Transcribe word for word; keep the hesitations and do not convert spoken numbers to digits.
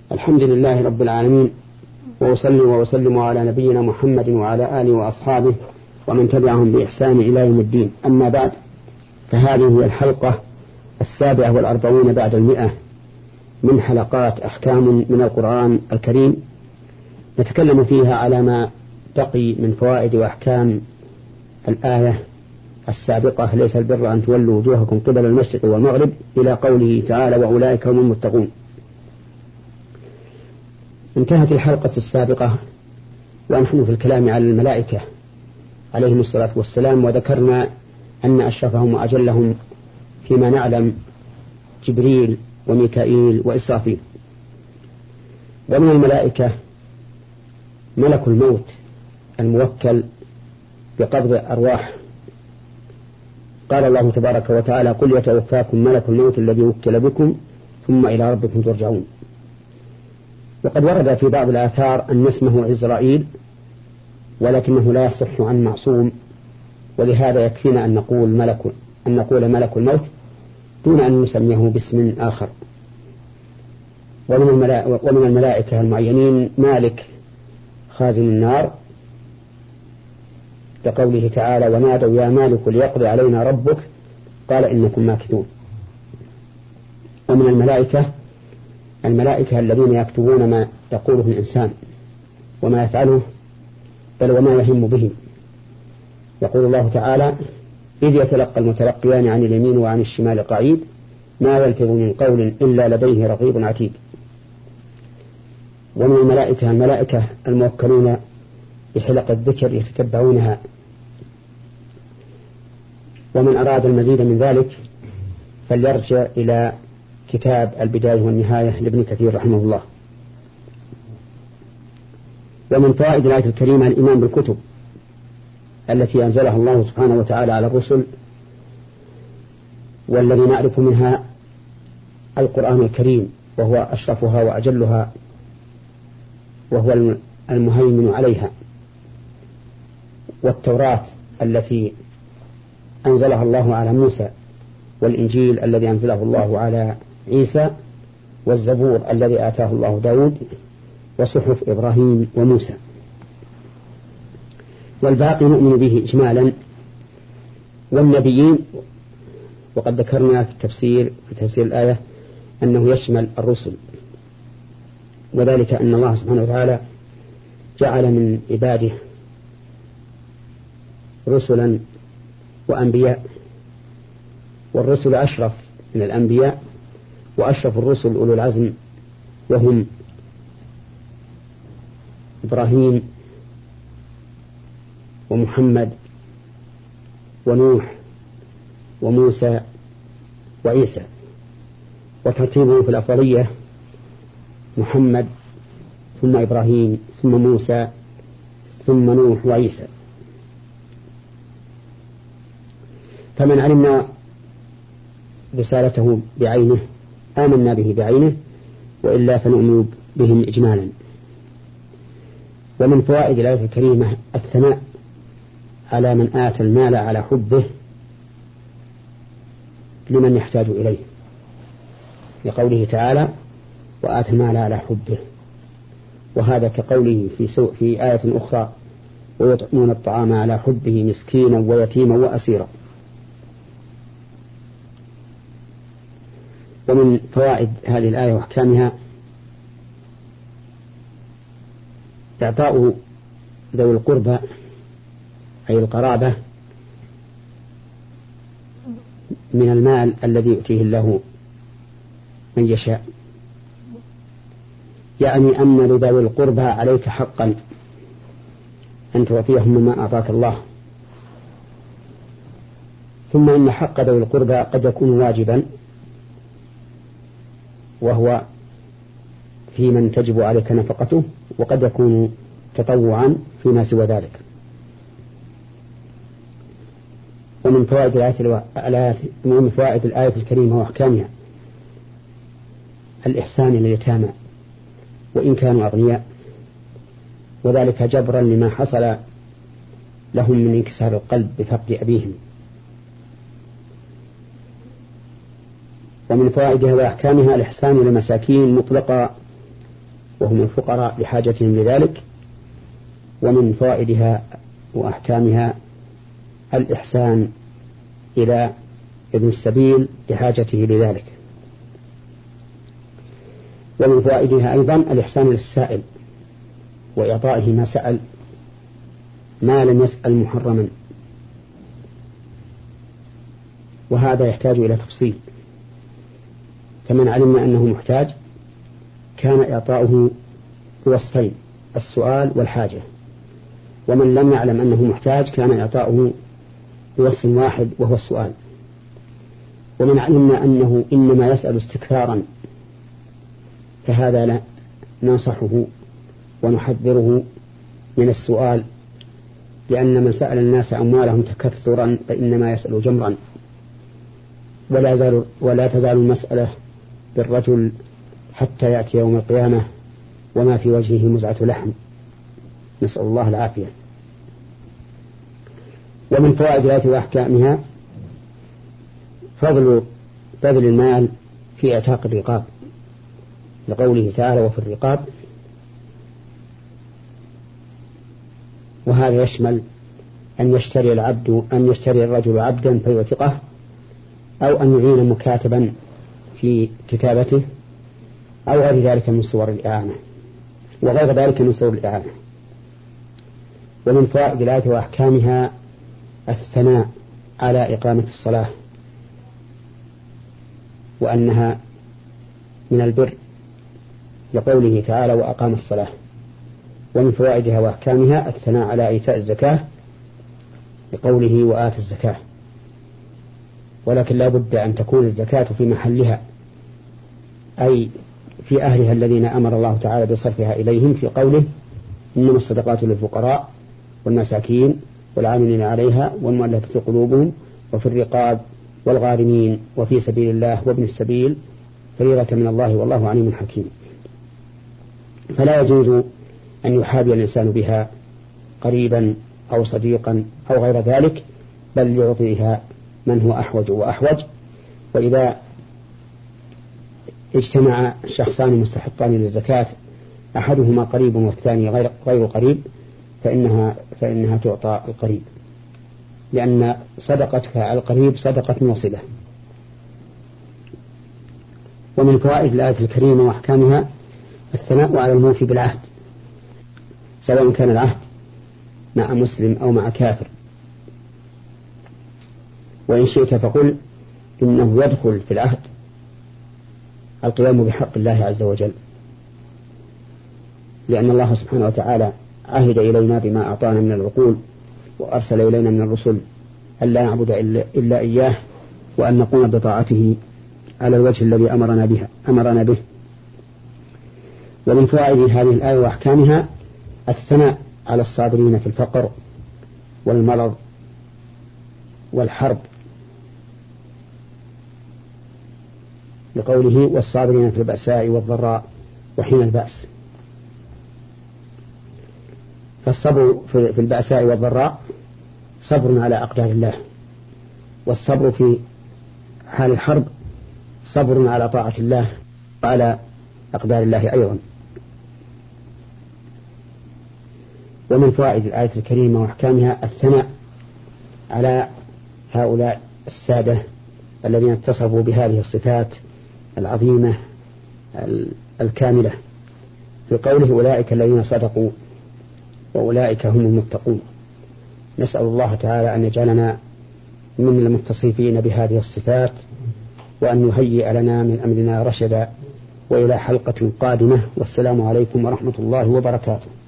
الحمد لله رب العالمين، وأصلي وأسلم على نبينا محمد وعلى آله وأصحابه ومن تبعهم بإحسان إلى يوم الدين. أما بعد، فهذه هي الحلقة السابعة والأربعون بعد المئة من حلقات أحكام من القرآن الكريم، نتكلم فيها على ما بقي من فوائد وأحكام الآية السابقة: ليس البر أن تولوا وجوهكم قبل المشرق والمغرب، إلى قوله تعالى: وأولئك هم المتقون. انتهت الحلقة السابقة ونحن في الكلام على الملائكة عليهم الصلاة والسلام، وذكرنا أن أشرفهم وأجلهم فيما نعلم جبريل وميكائيل وإسرافيل. ومن الملائكة ملك الموت الموكل بقبض الأرواح. قال الله تبارك وتعالى: قل يتوفاكم ملك الموت الذي وكل بكم ثم إلى ربكم ترجعون. وقد ورد في بعض الآثار أن اسمه عزرائيل، ولكنه لا يصح عن معصوم، ولهذا يكفينا أن نقول ملك أن نقول ملك الموت دون أن نسميه باسم آخر. ومن الملائكة, ومن الملائكة المعينين مالك خازن النار، لقوله تعالى: ونادوا يا مالك ليقضي علينا ربك قال إنكم ماكثون. ومن الملائكة الملائكة الذين يكتبون ما يقوله الإنسان وما يفعله بل وما يهم به. يقول الله تعالى: إذ يتلقى المتلقيان عن اليمين وعن الشمال قعيد ما يلفظ من قول إلا لديه رقيب عتيد. ومن الملائكة الملائكة الموكلون بحلق الذكر يتتبعونها. ومن أراد المزيد من ذلك فليرجع إلى كتاب البداية والنهاية لابن كثير رحمه الله. ومن فوائد الآية الكريمة الإيمان بالكتب التي أنزلها الله سبحانه وتعالى على الرسل، والذي نعرف منها القرآن الكريم وهو أشرفها وأجلها وهو المهيمن عليها، والتوراة التي أنزلها الله على موسى، والإنجيل الذي أنزله الله على عيسى، والزبور الذي آتاه الله داود، وصحف إبراهيم وموسى. والباقي نؤمن به إجمالا. والنبيين، وقد ذكرنا في التفسير في تفسير الآية أنه يشمل الرسل، وذلك أن الله سبحانه وتعالى جعل من عباده رسلا وأنبياء، والرسل أشرف من الأنبياء، وأشرف الرسل أولو العزم، وهم إبراهيم ومحمد ونوح وموسى وعيسى. وترتيبهم في الأفضلية محمد ثم إبراهيم ثم موسى ثم نوح وعيسى. فمن علمنا رسالته بعينه آمنا به بعينه، وإلا فنؤمن بهم إجمالا. ومن فوائد الآية الكريمة الثناء على من آتى المال على حبه لمن يحتاج إليه، لقوله تعالى: وآتى المال على حبه. وهذا كقوله في, سوء في آية أخرى: ويطعمون الطعام على حبه مسكينا ويتيما وأسيرا. ومن فوائد هذه الآية وأحكامها إعطاء ذوي القربى أي القرابة من المال الذي يؤتيه الله من يشاء، يعني أن لذوي القربى عليك حقا أن تعطيهم مما أعطاك الله. ثم إن حق ذوي القربى قد يكون واجبا، وهو في من تجب عليك نفقته، وقد يكون تطوعا فيما سوى ذلك. ومن فوائد الآية من فوائد الآية الكريمة وأحكامها الإحسان إلى اليتامى وإن كانوا أغنياء، وذلك جبرا لما حصل لهم من انكسار القلب بفقد أبيهم. ومن فوائدها وأحكامها الإحسان إلى المساكين مطلقا وهم الفقراء لحاجتهم لذلك. ومن فوائدها وأحكامها الإحسان إلى ابن السبيل لحاجته لذلك. ومن فوائدها أيضا الإحسان للسائل وإعطائه ما سأل ما لم يسأل محرما، وهذا يحتاج إلى تفصيل. فمن علمنا أنه محتاج كان إعطاؤه بوصفين: السؤال والحاجة. ومن لم يعلم أنه محتاج كان إعطاؤه بوصف واحد وهو السؤال. ومن علمنا أنه إنما يسأل استكثارا فهذا لا ننصحه ونحذره من السؤال، لأن من سأل الناس أموالهم تكثرا فإنما يسأل جمرا. ولا, زال ولا تزال المسألة بالرجل حتى يأتي يوم القيامة وما في وجهه مزعة لحم، نسأل الله العافية. ومن فوائد الآية وأحكامها فضل بذل المال في اعتاق الرقاب، لقوله تعالى: وفي الرقاب. وهذا يشمل أن يشتري العبد أن يشتري الرجل عبدا فيعتقه، أو أن يعين مكاتبا في كتابته، أو غير ذلك من صور الإعانة وغير ذلك من صور الإعانة. ومن فوائد الآية وأحكامها الثناء على إقامة الصلاة، وأنها من البر، لقوله تعالى: وأقام الصلاة. ومن فوائدها وأحكامها الثناء على إيتاء الزكاة، لقوله: وآت الزكاة. ولكن لا بد أن تكون الزكاة في محلها، أي في أهلها الذين أمر الله تعالى بصرفها إليهم في قوله: إنما الصدقات للفقراء والمساكين والعاملين عليها والمؤلفة قلوبهم وفي الرقاب والغارمين وفي سبيل الله وابن السبيل فريضة من الله والله عليم حكيم. فلا يجوز أن يحابي الإنسان بها قريبا أو صديقا أو غير ذلك، بل يعطيها من هو أحوج وأحوج. وإذا اجتمع شخصان مستحقان للزكاة أحدهما قريب والثاني غير, غير قريب فإنها, فإنها تعطى القريب، لأن صدقتك على القريب صدقة وصلة. ومن فوائد الآية الكريمة وأحكامها الثناء على الموفي بالعهد، سواء كان العهد مع مسلم أو مع كافر. وإن شئت فقل إنه يدخل في العهد القيام بحق الله عز وجل، لأن الله سبحانه وتعالى عهد إلينا بما أعطانا من العقول، وأرسل إلينا من الرسل أن لا نعبد إلا إياه، وأن نقوم بطاعته على الوجه الذي أمرنا به, أمرنا به. ومن فوائد هذه الآية وأحكامها الثناء على الصابرين في الفقر والمرض والحرب، لقوله: والصابرين في البأساء والضراء وحين البأس. فالصبر في البأساء والضراء صبر على أقدار الله، والصبر في حال الحرب صبر على طاعة الله وعلى أقدار الله أيضا. ومن فوائد الآية الكريمة وأحكامها الثناء على هؤلاء السادة الذين اتصفوا بهذه الصفات العظيمة الكاملة، في قوله: أولئك الذين صدقوا وأولئك هم المتقون. نسأل الله تعالى أن يجعلنا من المتصفين بهذه الصفات، وأن يهيئ لنا من أمرنا رشدا. وإلى حلقة قادمة، والسلام عليكم ورحمة الله وبركاته.